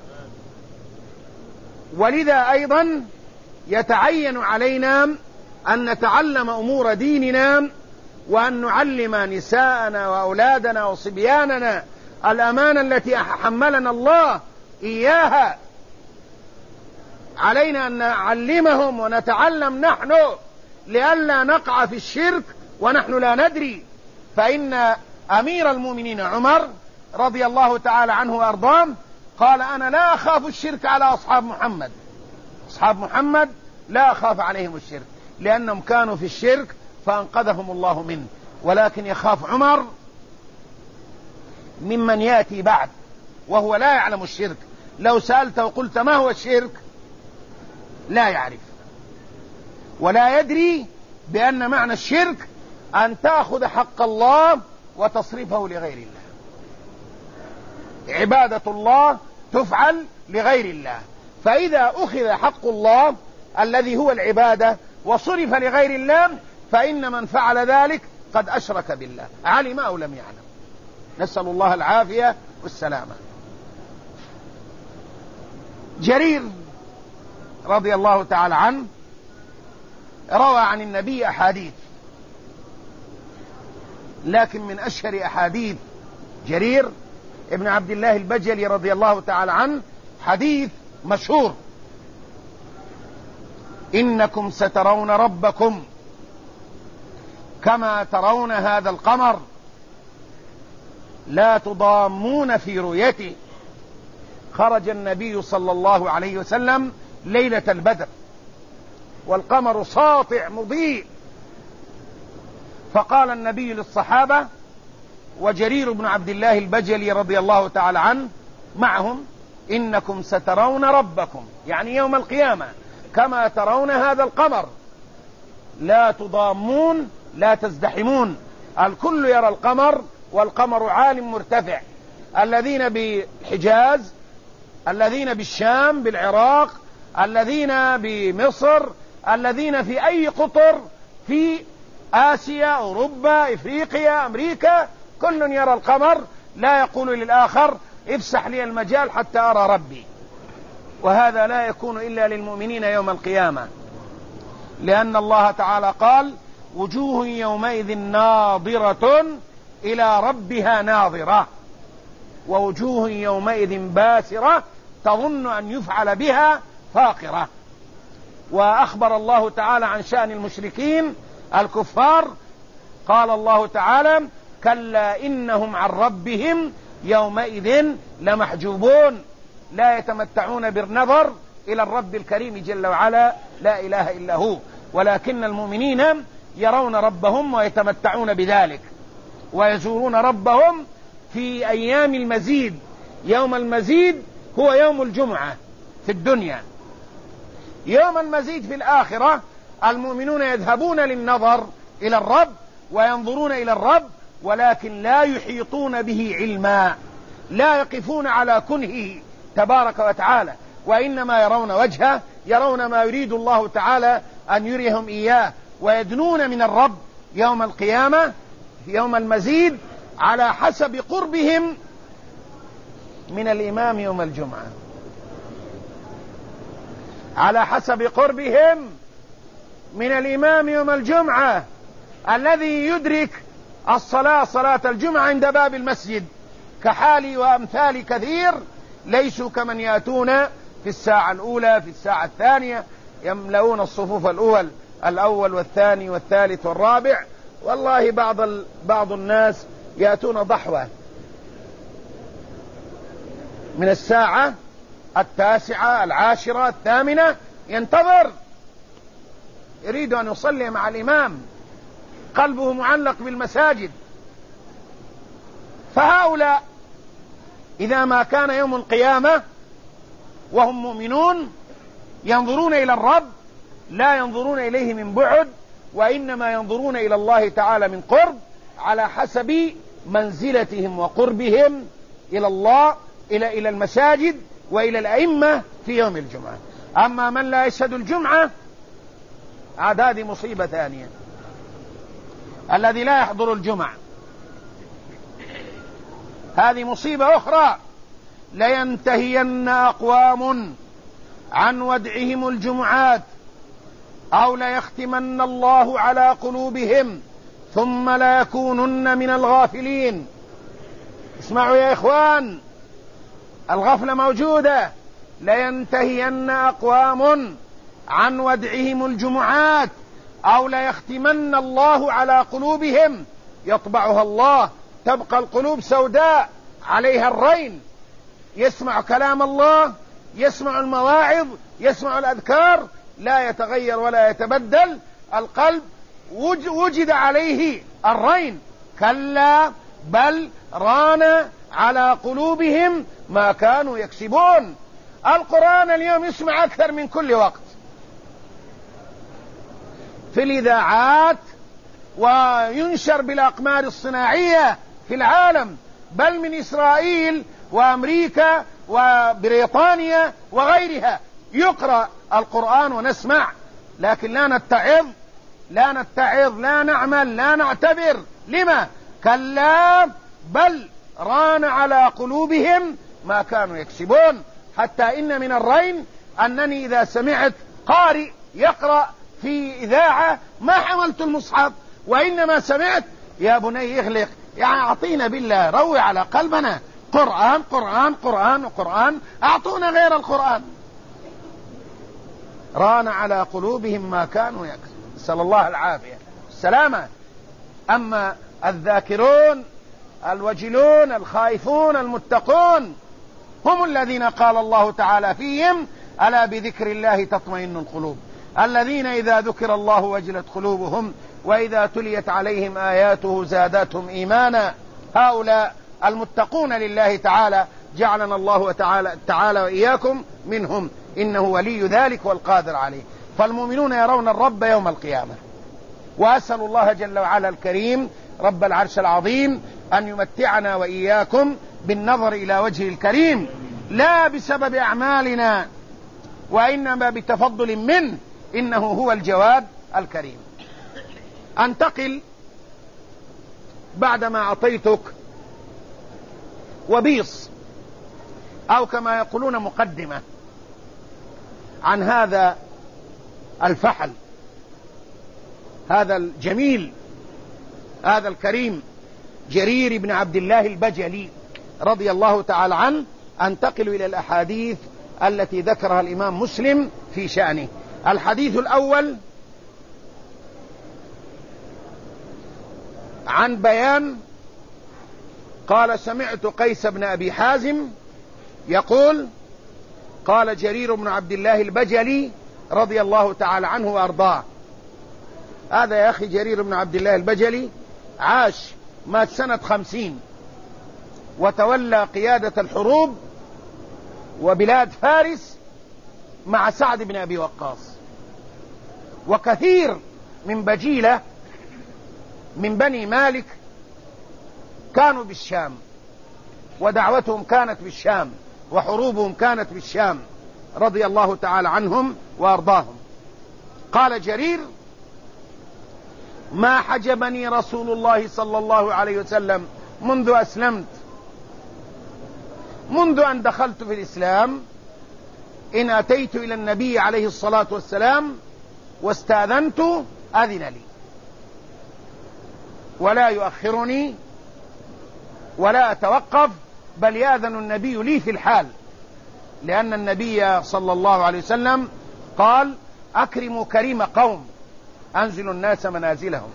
ولذا أيضا يتعين علينا أن نتعلم أمور ديننا، وأن نعلم نساءنا وأولادنا وصبياننا الأمانة التي حملنا الله إياها. علينا أن نعلمهم ونتعلم نحن لئلا نقع في الشرك ونحن لا ندري. فإن أمير المؤمنين عمر رضي الله تعالى عنه وأرضاه قال: أنا لا أخاف الشرك على أصحاب محمد، أصحاب محمد لا أخاف عليهم الشرك، لأنهم كانوا في الشرك فأنقذهم الله منه، ولكن يخاف عمر ممن يأتي بعد وهو لا يعلم الشرك. لو سألته وقلت ما هو الشرك لا يعرف ولا يدري بأن معنى الشرك أن تأخذ حق الله وتصرفه لغير الله. عبادة الله تفعل لغير الله، فإذا أخذ حق الله الذي هو العبادة وصرف لغير الله فإن من فعل ذلك قد أشرك بالله، علم أو لم يعلم. نسأل الله العافية والسلامة. جرير رضي الله تعالى عنه روى عن النبي أحاديث، لكن من أشهر أحاديث جرير ابن عبد الله البجلي رضي الله تعالى عنه حديث مشهور: إنكم سترون ربكم كما ترون هذا القمر لا تضامون في رؤيته. خرج النبي صلى الله عليه وسلم ليلة البدر والقمر ساطع مضيء، فقال النبي للصحابة وجرير بن عبد الله البجلي رضي الله تعالى عنه معهم: إنكم سترون ربكم، يعني يوم القيامة، كما ترون هذا القمر لا تضامون، لا تزدحمون. الكل يرى القمر والقمر عال مرتفع. الذين بالحجاز الذين بالشام بالعراق، الذين بمصر، الذين في أي قطر في آسيا أوروبا إفريقيا أمريكا، كل يرى القمر لا يقول للآخر افسح لي المجال حتى أرى ربي. وهذا لا يكون إلا للمؤمنين يوم القيامة، لأن الله تعالى قال وجوه يومئذ ناظرة إلى ربها ناظرة، ووجوه يومئذ باسرة تظن أن يفعل بها فاقرة. وأخبر الله تعالى عن شأن المشركين الكفار، قال الله تعالى كلا إنهم عن ربهم يومئذ لمحجوبون، لا يتمتعون بالنظر إلى الرب الكريم جل وعلا لا إله إلا هو، ولكن المؤمنين يرون ربهم ويتمتعون بذلك، ويزورون ربهم في أيام المزيد. يوم المزيد هو يوم الجمعة في الدنيا، يوم المزيد في الآخرة المؤمنون يذهبون للنظر إلى الرب وينظرون إلى الرب، ولكن لا يحيطون به علما، لا يقفون على كنهه تبارك وتعالى، وإنما يرون وجهه، يرون ما يريد الله تعالى أن يريهم إياه، ويدنون من الرب يوم القيامة يوم المزيد على حسب قربهم من الإمام يوم الجمعة، على حسب قربهم من الإمام يوم الجمعة الذي يدرك الصلاة صلاة الجمعة عند باب المسجد، كحالي وأمثال كثير ليسوا كمن يأتون في الساعة الأولى في الساعة الثانية يملؤون الصفوف الأول الأول والثاني والثالث والرابع. والله بعض بعض الناس يأتون ضحوة من الساعة التاسعة العاشرة الثامنة، ينتظر يريد أن يصلي مع الإمام، قلبه معلق بالمساجد. فهؤلاء إذا ما كان يوم القيامة وهم مؤمنون ينظرون إلى الرب، لا ينظرون إليه من بعد، وإنما ينظرون إلى الله تعالى من قرب على حسب منزلتهم وقربهم إلى الله، إلى إلى المساجد وإلى الأئمة في يوم الجمعة. أما من لا يشهد الجمعة عاد هذه مصيبة ثانية، الذي لا يحضر الجمعة هذه مصيبة أخرى. لينتهين أقوام عن ودعهم الجمعات أو ليختمن الله على قلوبهم ثم لا يكونن من الغافلين. اسمعوا يا إخوان، الغفلة موجودة. لينتهين أقوام عن ودعهم الجمعات أو ليختمن الله على قلوبهم، يطبعها الله، تبقى القلوب سوداء عليها الرين، يسمع كلام الله، يسمع المواعظ، يسمع الأذكار، لا يتغير ولا يتبدل القلب، وجد عليه الرين. كلا بل ران على قلوبهم ما كانوا يكسبون. القرآن اليوم يسمع أكثر من كل وقت في الإذاعات، وينشر بالأقمار الصناعية في العالم، بل من إسرائيل وأمريكا وبريطانيا وغيرها يقرأ القرآن ونسمع، لكن لا نتعظ لا نتعظ لا نعمل لا نعتبر. لما؟ كلا بل ران على قلوبهم ما كانوا يكسبون. حتى إن من الرين أنني إذا سمعت قارئ يقرأ في إذاعة ما حملت المصحف، وإنما سمعت يا بني اغلق، يعني أعطينا بالله، روي على قلبنا، قرآن قرآن قرآن قرآن، أعطونا غير القرآن. ران على قلوبهم ما كانوا يكسبون، نسأل الله العافية السلامة. أما الذاكرون الوجلون الخائفون المتقون هم الذين قال الله تعالى فيهم ألا بذكر الله تطمئن القلوب، الذين إذا ذكر الله وجلت قلوبهم وإذا تليت عليهم آياته زادتهم إيمانا. هؤلاء المتقون لله تعالى جعلنا الله تعالى, تعالى وإياكم منهم، إنه ولي ذلك والقادر عليه. فالمؤمنون يرون الرب يوم القيامة، وأسأل الله جل وعلا الكريم رب العرش العظيم أن يمتعنا وإياكم بالنظر إلى وجهه الكريم لا بسبب أعمالنا وإنما بتفضل منه، إنه هو الجواد الكريم. أنتقل بعدما أعطيتك وبيص أو كما يقولون مقدمة عن هذا الفحل، هذا الجميل، هذا الكريم جرير بن عبد الله البجلي رضي الله تعالى عنه، أنتقل إلى الأحاديث التي ذكرها الإمام مسلم في شأنه. الحديث الأول عن بيان قال: سمعت قيس بن أبي حازم يقول: قال جرير بن عبد الله البجلي رضي الله تعالى عنه وأرضاه. هذا يا أخي جرير بن عبد الله البجلي عاش مات سنة خمسين، وتولى قيادة الحروب وبلاد فارس مع سعد بن أبي وقاص. وكثير من بجيلة من بني مالك كانوا بالشام، ودعوتهم كانت بالشام، وحروبهم كانت بالشام، رضي الله تعالى عنهم وأرضاهم. قال جرير: ما حجبني رسول الله صلى الله عليه وسلم منذ أسلمت، منذ أن دخلت في الإسلام، إن أتيت إلى النبي عليه الصلاة والسلام واستأذنت أذن لي، ولا يؤخرني ولا أتوقف، بل يأذن النبي لي في الحال، لأن النبي صلى الله عليه وسلم قال: أكرموا كريم قوم، أنزلوا الناس منازلهم.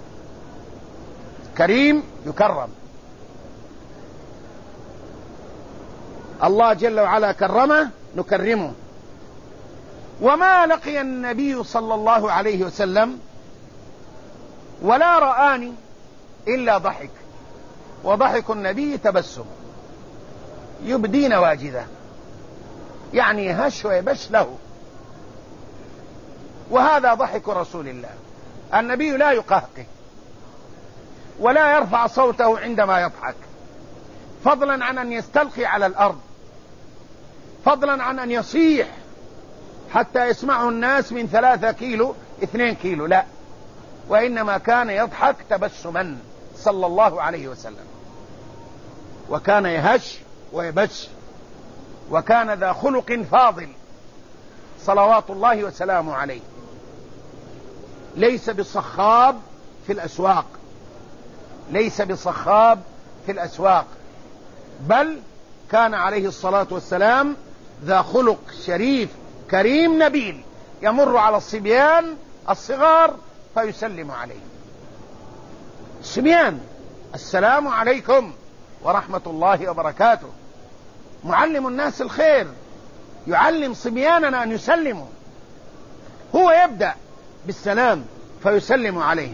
كريم يكرم، الله جل وعلا كرمه نكرمه. وما لقي النبي صلى الله عليه وسلم ولا رآني إلا ضحك، وضحك النبي تبسم يبدي نواجذه، يعني هش ويبش له، وهذا ضحك رسول الله. النبي لا يقهقه ولا يرفع صوته عندما يضحك، فضلا عن أن يستلقي على الأرض، فضلا عن أن يصيح حتى يسمعه الناس من ثلاثة كيلو اثنين كيلو، لا، وإنما كان يضحك تبسما صلى الله عليه وسلم، وكان يهش ويبش، وكان ذا خلق فاضل صلوات الله وسلامه عليه. ليس بالصخاب في الأسواق، ليس بالصخاب في الأسواق، بل كان عليه الصلاة والسلام ذا خلق شريف كريم نبيل، يمر على الصبيان الصغار فيسلم عليه. الصبيان: السلام عليكم ورحمة الله وبركاته. معلم الناس الخير، يعلم صبياننا أن يسلموا، هو يبدأ بالسلام فيسلم عليهم.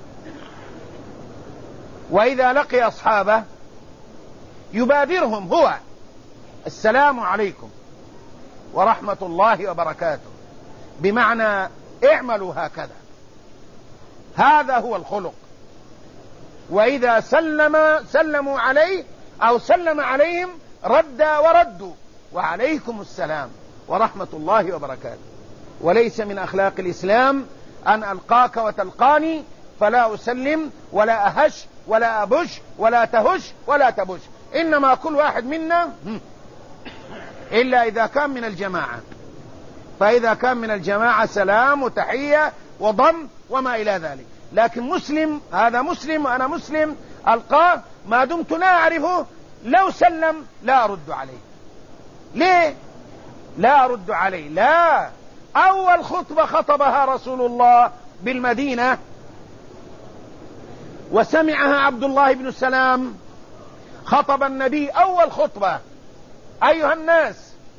وإذا لقي أصحابه يبادرهم هو: السلام عليكم ورحمة الله وبركاته، بمعنى اعملوا هكذا، هذا هو الخلق. وإذا سلم سلموا عليه أو سلم عليهم رد وردوا: وعليكم السلام ورحمة الله وبركاته. وليس من أخلاق الإسلام أن ألقاك وتلقاني فلا أسلم ولا أهش ولا أبش ولا تهش ولا تبش، إنما كل واحد منا إلا إذا كان من الجماعة، فإذا كان من الجماعة سلام وتحية وضم وما إلى ذلك. لكن مسلم، هذا مسلم وأنا مسلم، ألقاه ما دمت لا أعرفه، لو سلم لا أرد عليه. ليه لا أرد عليه؟ لا، أول خطبة خطبها رسول الله بالمدينة وسمعها عبد الله بن سلام، خطب النبي أول خطبة: أيها الناس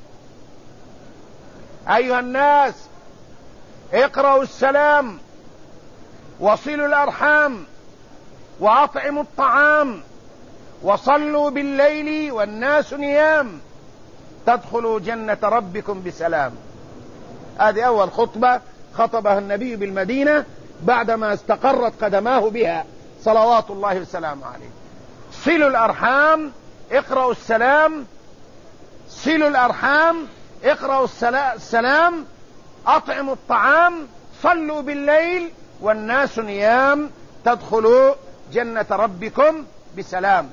أيها الناس اقرأوا السلام، وصلوا الأرحام، وأطعموا الطعام، وصلوا بالليل والناس نيام، تدخلوا جنة ربكم بسلام. هذه أول خطبة خطبها النبي بالمدينة بعدما استقرت قدماه بها صلوات الله وسلامه عليه. صلوا الأرحام، اقرأوا السلام، صلوا الأرحام، اقرأوا السلام، أطعموا الطعام، صلوا بالليل والناس نيام، تدخلوا جنة ربكم بسلام.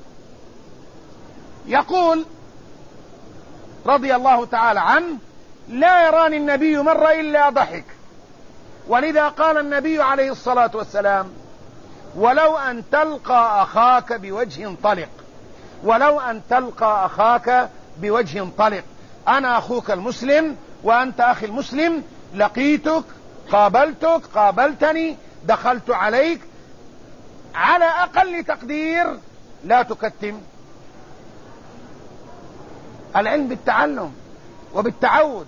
يقول رضي الله تعالى عنه: لا يراني النبي مرة إلا ضحك. ولذا قال النبي عليه الصلاة والسلام: ولو أن تلقى أخاك بوجه طلق، ولو أن تلقى أخاك بوجه طلق. أنا أخوك المسلم وأنت أخي المسلم، لقيتك، قابلتك، قابلتني، دخلت عليك، على أقل تقدير لا تكتم. العلم بالتعلم وبالتعود.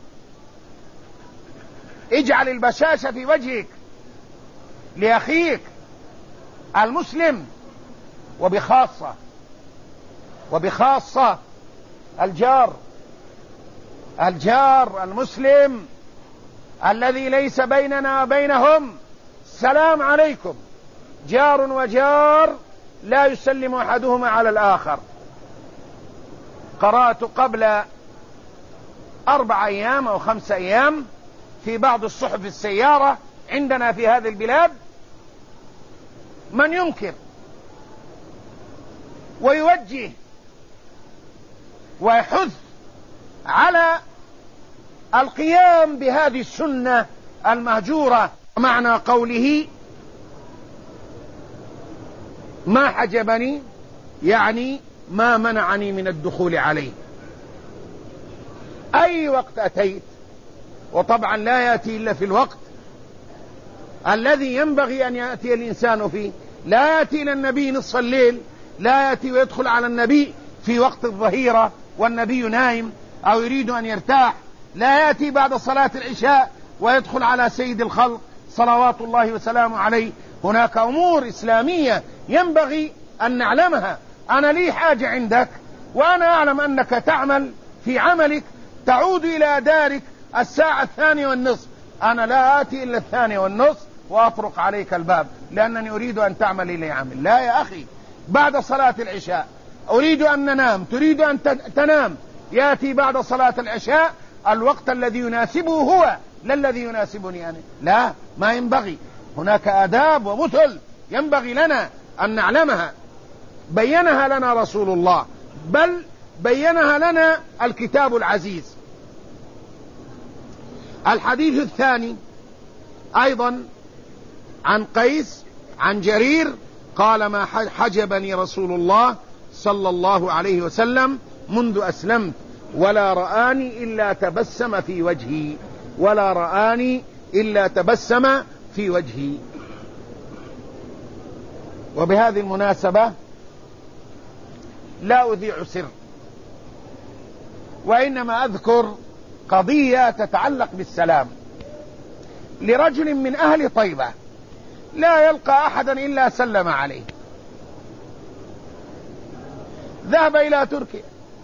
اجعل البشاشة في وجهك لأخيك المسلم، وبخاصة وبخاصة الجار الجار المسلم الذي ليس بيننا وبينهم سلام عليكم. جار وجار لا يسلم أحدهما على الآخر. قرأت قبل أربع أيام أو خمس أيام في بعض الصحف السيارة عندنا في هذه البلاد من ينكر ويوجه ويحث على القيام بهذه السنة المهجورة. معنى قوله ما حجبني يعني ما منعني من الدخول عليه. أي وقت أتيت، وطبعا لا يأتي إلا في الوقت الذي ينبغي أن يأتي الإنسان فيه. لا يأتي إلى النبي نصف الليل، لا يأتي ويدخل على النبي في وقت الظهيرة والنبي نايم أو يريد أن يرتاح. لا يأتي بعد صلاة العشاء ويدخل على سيد الخلق صلوات الله وسلامه عليه. هناك أمور إسلامية ينبغي أن نعلمها. أنا لي حاجة عندك وأنا أعلم أنك تعمل في عملك، تعود إلى دارك الساعة الثانية والنصف، أنا لا آتي إلا الثانية والنصف وأطرق عليك الباب لأنني أريد أن تعمل إلي عمل. لا يا أخي، بعد صلاة العشاء أريد أن ننام، تريد أن تنام، يأتي بعد صلاة العشاء الوقت الذي يناسبه هو لا الذي يناسبني أنا. لا، ما ينبغي. هناك آداب ومثل ينبغي لنا أن نعلمها، بينها لنا رسول الله، بل بينها لنا الكتاب العزيز. الحديث الثاني أيضا عن قيس عن جرير قال: ما حجبني رسول الله صلى الله عليه وسلم منذ أسلمت ولا رآني إلا تبسم في وجهي، ولا رآني إلا تبسم في وجهي. وبهذه المناسبة لا أذيع سر، وإنما أذكر قضية تتعلق بالسلام لرجل من أهل طيبة لا يلقى أحدا إلا سلم عليه. ذهب إلى تركيا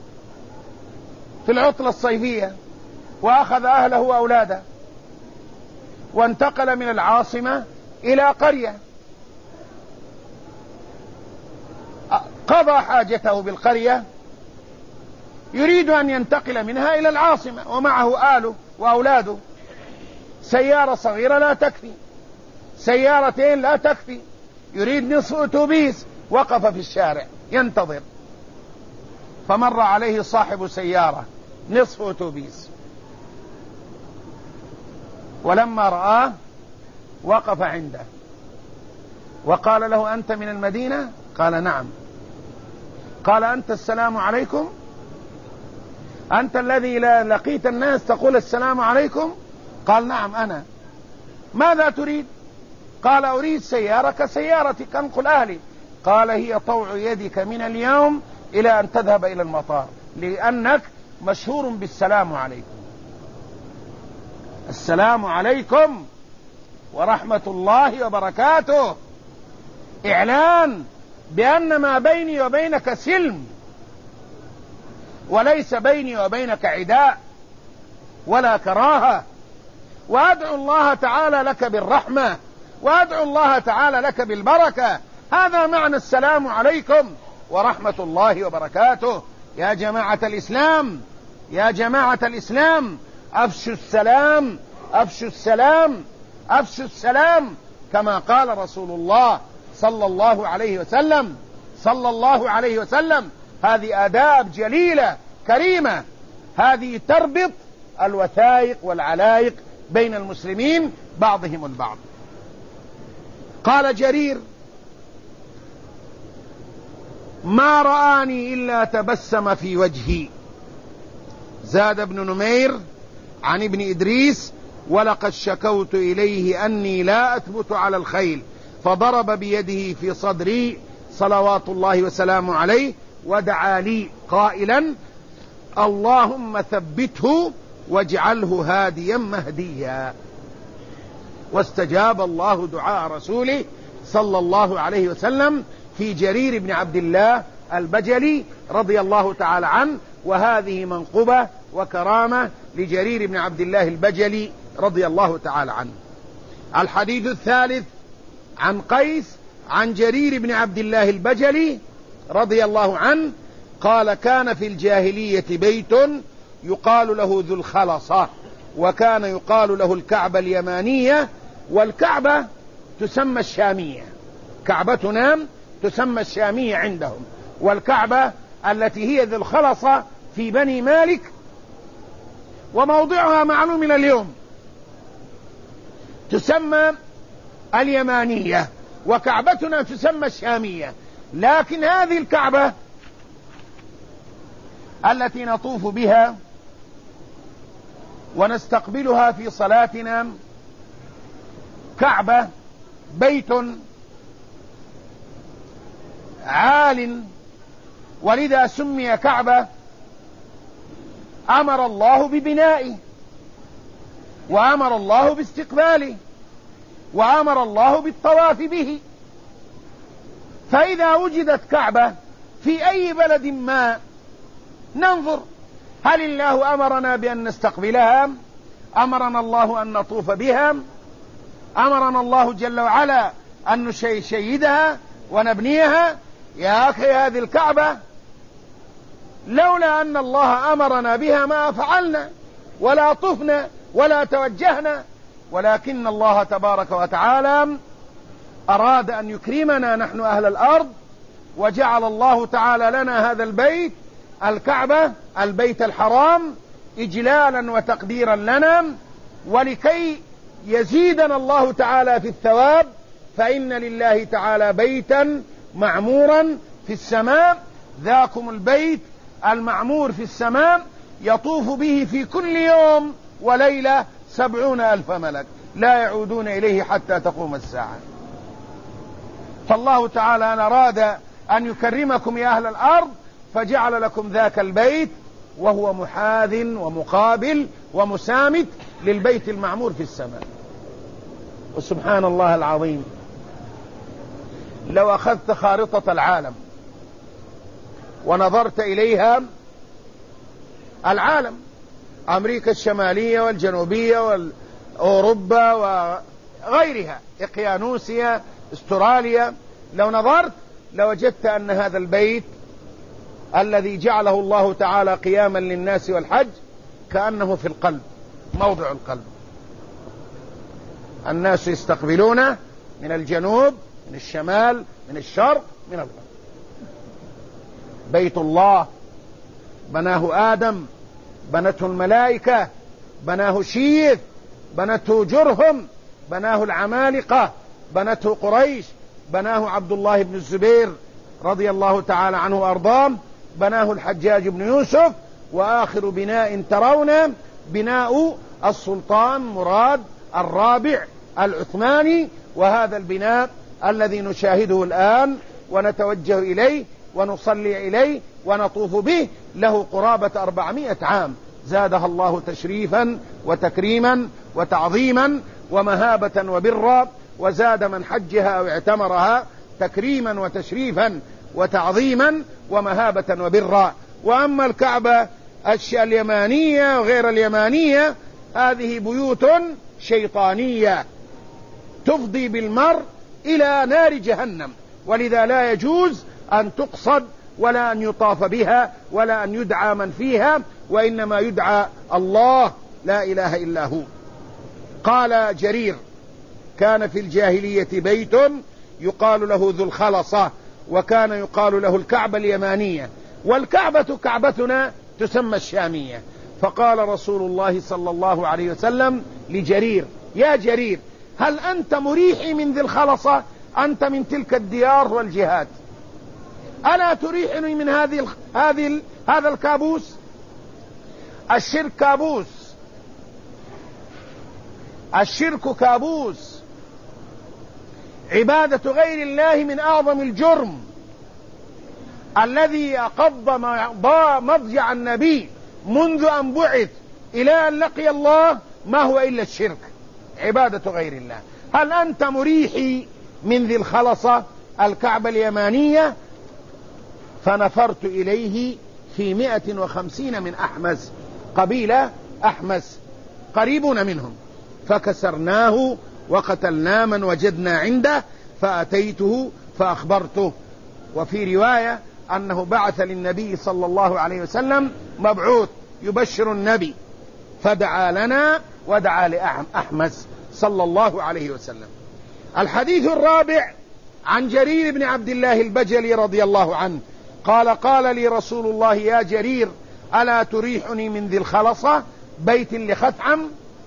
في العطلة الصيفية وأخذ أهله وأولاده وانتقل من العاصمة إلى قرية، قضى حاجته بالقرية، يريد أن ينتقل منها إلى العاصمة ومعه آله وأولاده. سيارة صغيرة لا تكفي، سيارتين لا تكفي، يريد نصف أتوبيس. وقف في الشارع ينتظر، فمر عليه صاحب سيارة نصف أتوبيس، ولما رآه وقف عنده وقال له: أنت من المدينة؟ قال: نعم. قال: أنت السلام عليكم؟ أنت الذي لقيت الناس تقول السلام عليكم؟ قال: نعم أنا. ماذا تريد؟ قال: أريد سيارة كسيارتك أنقل أهلي. قال: هي طوع يدك من اليوم إلى أن تذهب إلى المطار، لأنك مشهور بالسلام عليكم. السلام عليكم ورحمة الله وبركاته، إعلان بأن ما بيني وبينك سلم، وليس بيني وبينك عداء ولا كراهة. وأدعو الله تعالى لك بالرحمة، وأدعو الله تعالى لك بالبركة. هذا معنى السلام عليكم ورحمة الله وبركاته. يا جماعة الإسلام، يا جماعة الإسلام أفشوا السلام، أفشوا السلام، أفشوا السلام، كما قال رسول الله صلى الله عليه وسلم صلى الله عليه وسلم. هذه آداب جليلة كريمة، هذه تربط الوثائق والعلائق بين المسلمين بعضهم البعض. قال جرير: ما رآني إلا تبسم في وجهي. زاد بن نمير عن ابن إدريس: ولقد شكوت إليه أني لا أثبت على الخيل فضرب بيده في صدري صلوات الله وسلامه عليه ودعا لي قائلا: اللهم ثبته واجعله هاديا مهديا. واستجاب الله دعاء رسوله صلى الله عليه وسلم في جرير بن عبد الله البجلي رضي الله تعالى عنه، وهذه منقبة وكرامة لجرير بن عبد الله البجلي رضي الله تعالى عنه. الحديث الثالث عن قيس عن جرير بن عبد الله البجلي رضي الله عنه قال: كان في الجاهلية بيت يقال له ذو الخلصة، وكان يقال له الكعبة اليمانية، والكعبة تسمى الشامية. كعبتنا تسمى الشامية عندهم، والكعبة التي هي ذو الخلصة في بني مالك وموضعها معلوم من اليوم تسمى اليمانية، وكعبتنا تسمى الشامية. لكن هذه الكعبة التي نطوف بها ونستقبلها في صلاتنا كعبة بيت عال، ولذا سمي كعبة. أمر الله ببنائه، وأمر الله باستقباله، وأمر الله بالطواف به. فإذا وجدت كعبة في أي بلد ما ننظر هل الله أمرنا بأن نستقبلها؟ أمرنا الله أن نطوف بها؟ أمرنا الله جل وعلا أن نشيدها ونبنيها؟ يا أخي، هذه الكعبة لولا أن الله أمرنا بها ما فعلنا ولا طفنا ولا توجهنا، ولكن الله تبارك وتعالى أراد أن يكرمنا نحن أهل الأرض، وجعل الله تعالى لنا هذا البيت الكعبة البيت الحرام إجلالا وتقديرا لنا، ولكي يزيدنا الله تعالى في الثواب، فإن لله تعالى بيتا معمورا في السماء، ذاكم البيت المعمور في السماء يطوف به في كل يوم وليلة سبعون ألف ملك لا يعودون إليه حتى تقوم الساعة. فالله تعالى أن أراد أن يكرمكم يا أهل الأرض فجعل لكم ذاك البيت، وهو محاذ ومقابل ومسامت للبيت المعمور في السماء. وسبحان الله العظيم، لو أخذت خارطة العالم ونظرت إليها، العالم أمريكا الشمالية والجنوبية وأوروبا وغيرها، إقيانوسيا، استراليا، لو نظرت لوجدت أن هذا البيت الذي جعله الله تعالى قياما للناس والحج كأنه في القلب، موضع القلب. الناس يستقبلونه من الجنوب، من الشمال، من الشرق، من الغرب. بيت الله بناه آدم، بنته الملائكة، بناه شيث، بنته جرهم، بناه العمالقة، بنته قريش، بناه عبد الله بن الزبير رضي الله تعالى عنه وأرضاه، بناه الحجاج بن يوسف، وآخر بناء ترون بناء السلطان مراد الرابع العثماني. وهذا البناء الذي نشاهده الآن ونتوجه إليه ونصلي إليه ونطوف به له قرابة أربعمائة عام، زادها الله تشريفا وتكريما وتعظيما ومهابة وبرا، وزاد من حجها أو اعتمرها تكريما وتشريفا وتعظيما ومهابة وبرا. وأما الكعبة اليمانية وغير اليمانية، هذه بيوت شيطانية تفضي بالمرء إلى نار جهنم، ولذا لا يجوز أن تقصد ولا أن يطاف بها ولا أن يدعى من فيها، وإنما يدعى الله لا إله إلا هو. قال جرير: كان في الجاهلية بيت يقال له ذو الخلصة، وكان يقال له الكعبة اليمانية، والكعبة كعبتنا تسمى الشامية. فقال رسول الله صلى الله عليه وسلم لجرير: يا جرير، هل أنت مريحي من ذي الخلصة؟ أنت من تلك الديار والجهات، ألا تريحني من هذه هذه هذا الكابوس؟ الشرك كابوس، الشرك كابوس، عبادة غير الله من أعظم الجرم الذي قضى مضجع النبي منذ أن بعث إلى أن لقي الله، ما هو إلا الشرك، عبادة غير الله. هل أنت مريحي من ذي الخلصة الكعبة اليمانية؟ فنفرت إليه في مئة وخمسين من أحمس، قبيلة أحمس قريبون منهم، فكسرناه وقتلنا من وجدنا عنده، فأتيته فأخبرته. وفي رواية أنه بعث للنبي صلى الله عليه وسلم مبعوث يبشر النبي، فدعا لنا ودعا لأحمس صلى الله عليه وسلم. الحديث الرابع عن جرير بن عبد الله البجلي رضي الله عنه قال: قال لي رسول الله: يا جرير، ألا تريحني من ذي الخلصة، بيت لخثعم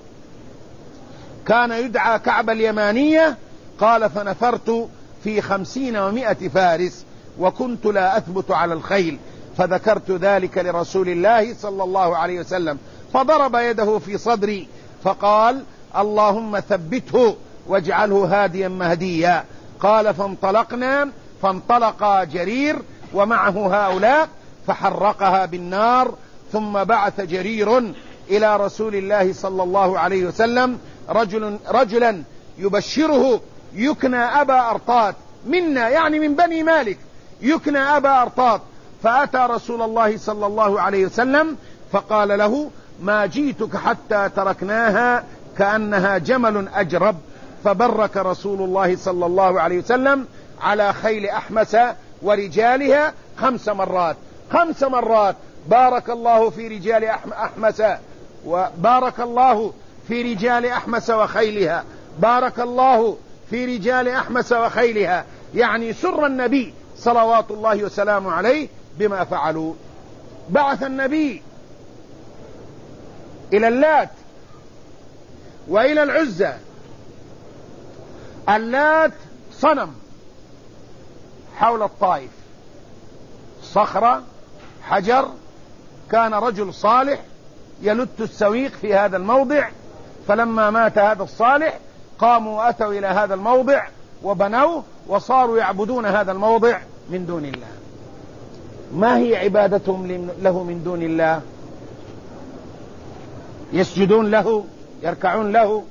كان يدعى كعبة اليمانية؟ قال: فنفرت في خمسين ومائة فارس، وكنت لا أثبت على الخيل، فذكرت ذلك لرسول الله صلى الله عليه وسلم، فضرب يده في صدري فقال: اللهم ثبته واجعله هاديا مهديا. قال: فانطلقنا، فانطلق جرير ومعه هؤلاء فحرقها بالنار. ثم بعث جرير إلى رسول الله صلى الله عليه وسلم رجل رجلا يبشره يكنى أبا أرطات منا، يعني من بني مالك، يكنى أبا أرطات. فأتى رسول الله صلى الله عليه وسلم فقال له: ما جئتك حتى تركناها كأنها جمل أجرب. فبرك رسول الله صلى الله عليه وسلم على خيل أحمس ورجالها خمس مرات، خمس مرات بارك الله في رجال أحمس، وبارك الله في رجال أحمس وخيلها، بارك الله في رجال أحمس وخيلها، يعني سر النبي صلوات الله وسلامه عليه بما فعلوا. بعث النبي إلى اللات وإلى العزى. اللات صنم حول الطائف، صخرة، حجر، كان رجل صالح يلت السويق في هذا الموضع، فلما مات هذا الصالح قاموا وأتوا إلى هذا الموضع وبنوه وصاروا يعبدون هذا الموضع من دون الله. ما هي عبادتهم له من دون الله؟ يسجدون له، يركعون له.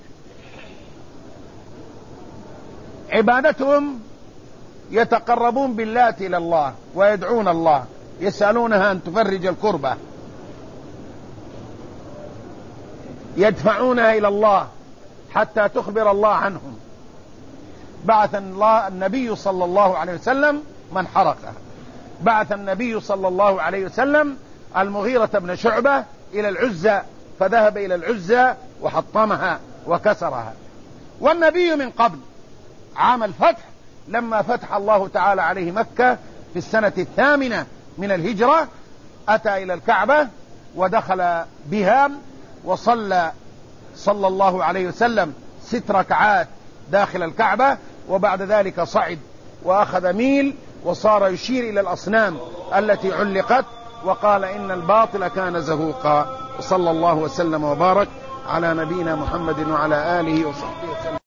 عبادتهم يتقربون باللات إلى الله ويدعون الله، يسألونها أن تفرج الكربة، يدفعونها إلى الله حتى تخبر الله عنهم. بعث الله النبي صلى الله عليه وسلم من حرقها، بعث النبي صلى الله عليه وسلم المغيرة بن شعبة إلى العزى، فذهب إلى العزى وحطمها وكسرها. والنبي من قبل عام الفتح لما فتح الله تعالى عليه مكة في السنة الثامنة من الهجرة أتى إلى الكعبة ودخل بها وصلى صلى الله عليه وسلم ست ركعات داخل الكعبة، وبعد ذلك صعد وأخذ ميل وصار يشير إلى الأصنام التي علقت وقال: إن الباطل كان زهوقا. وصلى الله وسلم وبارك على نبينا محمد وعلى آله وصحبه وسلم.